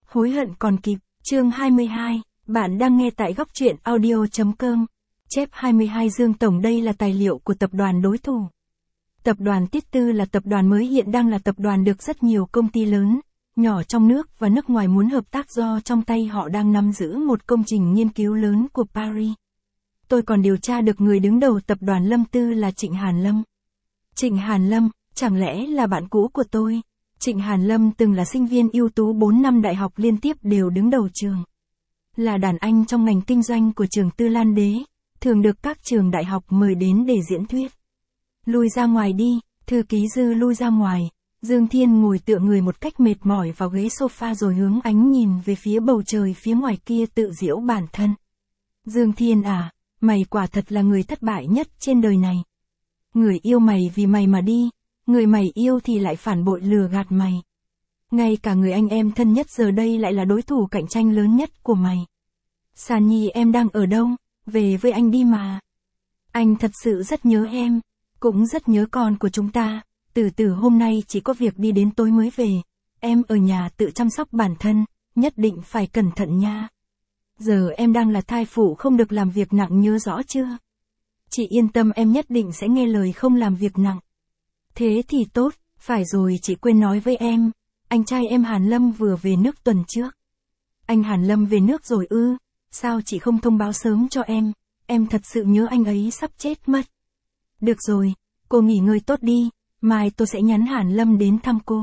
Hối hận còn kịp, chương 22, bạn đang nghe tại góc truyện audio.com. Chép 22 Dương Tổng. Đây là tài liệu của tập đoàn đối thủ. Tập đoàn Tiết Tư là tập đoàn mới, hiện đang là tập đoàn được rất nhiều công ty lớn, nhỏ trong nước và nước ngoài muốn hợp tác, do trong tay họ đang nắm giữ một công trình nghiên cứu lớn của Paris. Tôi còn điều tra được người đứng đầu tập đoàn Lâm Tư là Trịnh Hàn Lâm. Trịnh Hàn Lâm, chẳng lẽ là bạn cũ của tôi? Trịnh Hàn Lâm từng là sinh viên ưu tú 4 năm đại học liên tiếp đều đứng đầu trường. Là đàn anh trong ngành kinh doanh của trường Tư Lan Đế, thường được các trường đại học mời đến để diễn thuyết. Lui ra ngoài đi, thư ký Dư lui ra ngoài. Dương Thiên ngồi tựa người một cách mệt mỏi vào ghế sofa rồi hướng ánh nhìn về phía bầu trời phía ngoài kia, tự giễu bản thân. Dương Thiên à, mày quả thật là người thất bại nhất trên đời này. Người yêu mày vì mày mà đi, người mày yêu thì lại phản bội lừa gạt mày. Ngay cả người anh em thân nhất giờ đây lại là đối thủ cạnh tranh lớn nhất của mày. Sàn Nhi, em đang ở đâu? Về với anh đi mà. Anh thật sự rất nhớ em, cũng rất nhớ con của chúng ta. Từ hôm nay chỉ có việc đi đến tối mới về. Em ở nhà tự chăm sóc bản thân, nhất định phải cẩn thận nha. Giờ em đang là thai phụ, không được làm việc nặng, nhớ rõ chưa? Chị yên tâm, em nhất định sẽ nghe lời, không làm việc nặng. Thế thì tốt. Phải rồi, chị quên nói với em, anh trai em Hàn Lâm vừa về nước tuần trước. Anh Hàn Lâm về nước rồi ư? Sao chị không thông báo sớm cho em thật sự nhớ anh ấy sắp chết mất. Được rồi, cô nghỉ ngơi tốt đi, mai tôi sẽ nhắn Hàn Lâm đến thăm cô.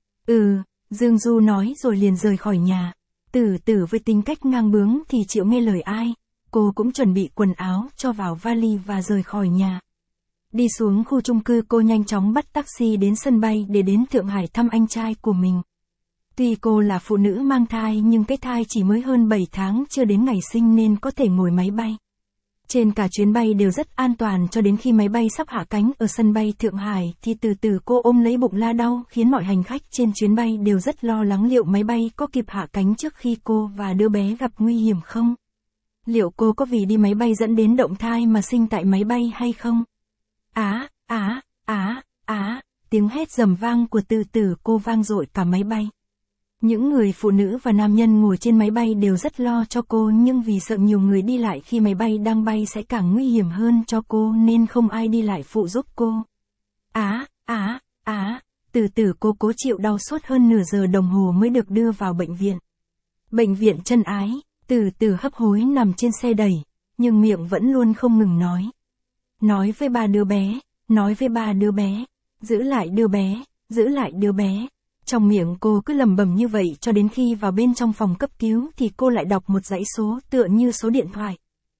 Dương Du nói rồi liền rời khỏi nhà. Tử với tính cách ngang bướng thì chịu nghe lời ai. Cô cũng chuẩn bị quần áo cho vào vali và rời khỏi nhà. Đi xuống khu chung cư, cô nhanh chóng bắt taxi đến sân bay để đến Thượng Hải thăm anh trai của mình. Tuy cô là phụ nữ mang thai nhưng cái thai chỉ mới hơn 7 tháng, chưa đến ngày sinh nên có thể ngồi máy bay. Trên cả chuyến bay đều rất an toàn, cho đến khi máy bay sắp hạ cánh ở sân bay Thượng Hải thì từ cô ôm lấy bụng la đau, khiến mọi hành khách trên chuyến bay đều rất lo lắng liệu máy bay có kịp hạ cánh trước khi cô và đứa bé gặp nguy hiểm không? Liệu cô có vì đi máy bay dẫn đến động thai mà sinh tại máy bay hay không? Tiếng hét rầm vang của từ cô vang dội cả máy bay. Những người phụ nữ và nam nhân ngồi trên máy bay đều rất lo cho cô, nhưng vì sợ nhiều người đi lại khi máy bay đang bay sẽ càng nguy hiểm hơn cho cô nên không ai đi lại phụ giúp cô. Cô cố chịu đau suốt hơn nửa giờ đồng hồ mới được đưa vào bệnh viện. Bệnh viện Chân Ái. Từ hấp hối nằm trên xe đẩy, nhưng miệng vẫn luôn không ngừng nói. Nói với ba đứa bé, giữ lại đứa bé. Trong miệng cô cứ lẩm bẩm như vậy cho đến khi vào bên trong phòng cấp cứu thì cô lại đọc một dãy số tựa như số điện thoại.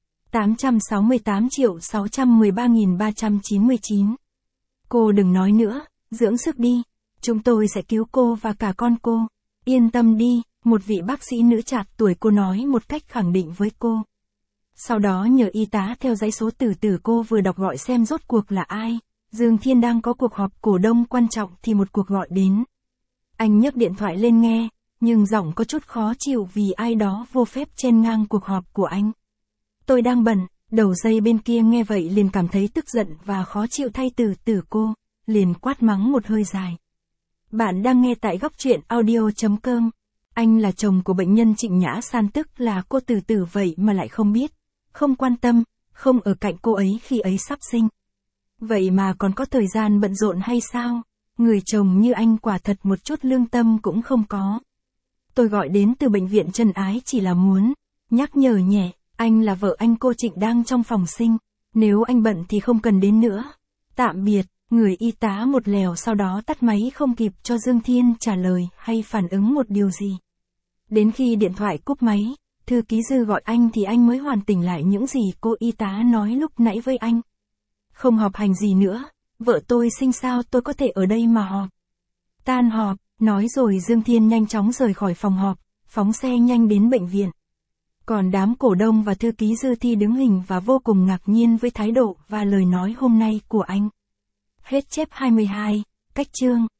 868.613.399. Cô đừng nói nữa, dưỡng sức đi. Chúng tôi sẽ cứu cô và cả con cô. Yên tâm đi, một vị bác sĩ nữ trạc tuổi cô nói một cách khẳng định với cô. Sau đó nhờ y tá theo dãy số từ cô vừa đọc gọi xem rốt cuộc là ai. Dương Thiên đang có cuộc họp cổ đông quan trọng thì một cuộc gọi đến. Anh nhấc điện thoại lên nghe, nhưng giọng có chút khó chịu vì ai đó vô phép chen ngang cuộc họp của anh. Tôi đang bận. Đầu dây bên kia nghe vậy liền cảm thấy tức giận và khó chịu thay từ cô, liền quát mắng một hơi dài. Bạn đang nghe tại góc truyện audio.com. Anh là chồng của bệnh nhân Trịnh Nhã San, tức là cô từ vậy mà lại không biết, không quan tâm, không ở cạnh cô ấy khi ấy sắp sinh. Vậy mà còn có thời gian bận rộn hay sao? Người chồng như anh quả thật một chút lương tâm cũng không có. Tôi gọi đến từ bệnh viện Chân Ái chỉ là muốn nhắc nhở nhẹ, anh là vợ anh, cô Trịnh đang trong phòng sinh. Nếu anh bận thì không cần đến nữa. Tạm biệt. Người y tá một lèo sau đó tắt máy, không kịp cho Dương Thiên trả lời hay phản ứng một điều gì. Đến khi điện thoại cúp máy, thư ký Dư gọi anh thì anh mới hoàn tỉnh lại những gì cô y tá nói lúc nãy với anh. Không họp hành gì nữa, vợ tôi sinh sao tôi có thể ở đây mà họp. Tan họp, nói rồi Dương Thiên nhanh chóng rời khỏi phòng họp, phóng xe nhanh đến bệnh viện. Còn đám cổ đông và thư ký Dư thì đứng hình và vô cùng ngạc nhiên với thái độ và lời nói hôm nay của anh. Hết chép 22, cách chương.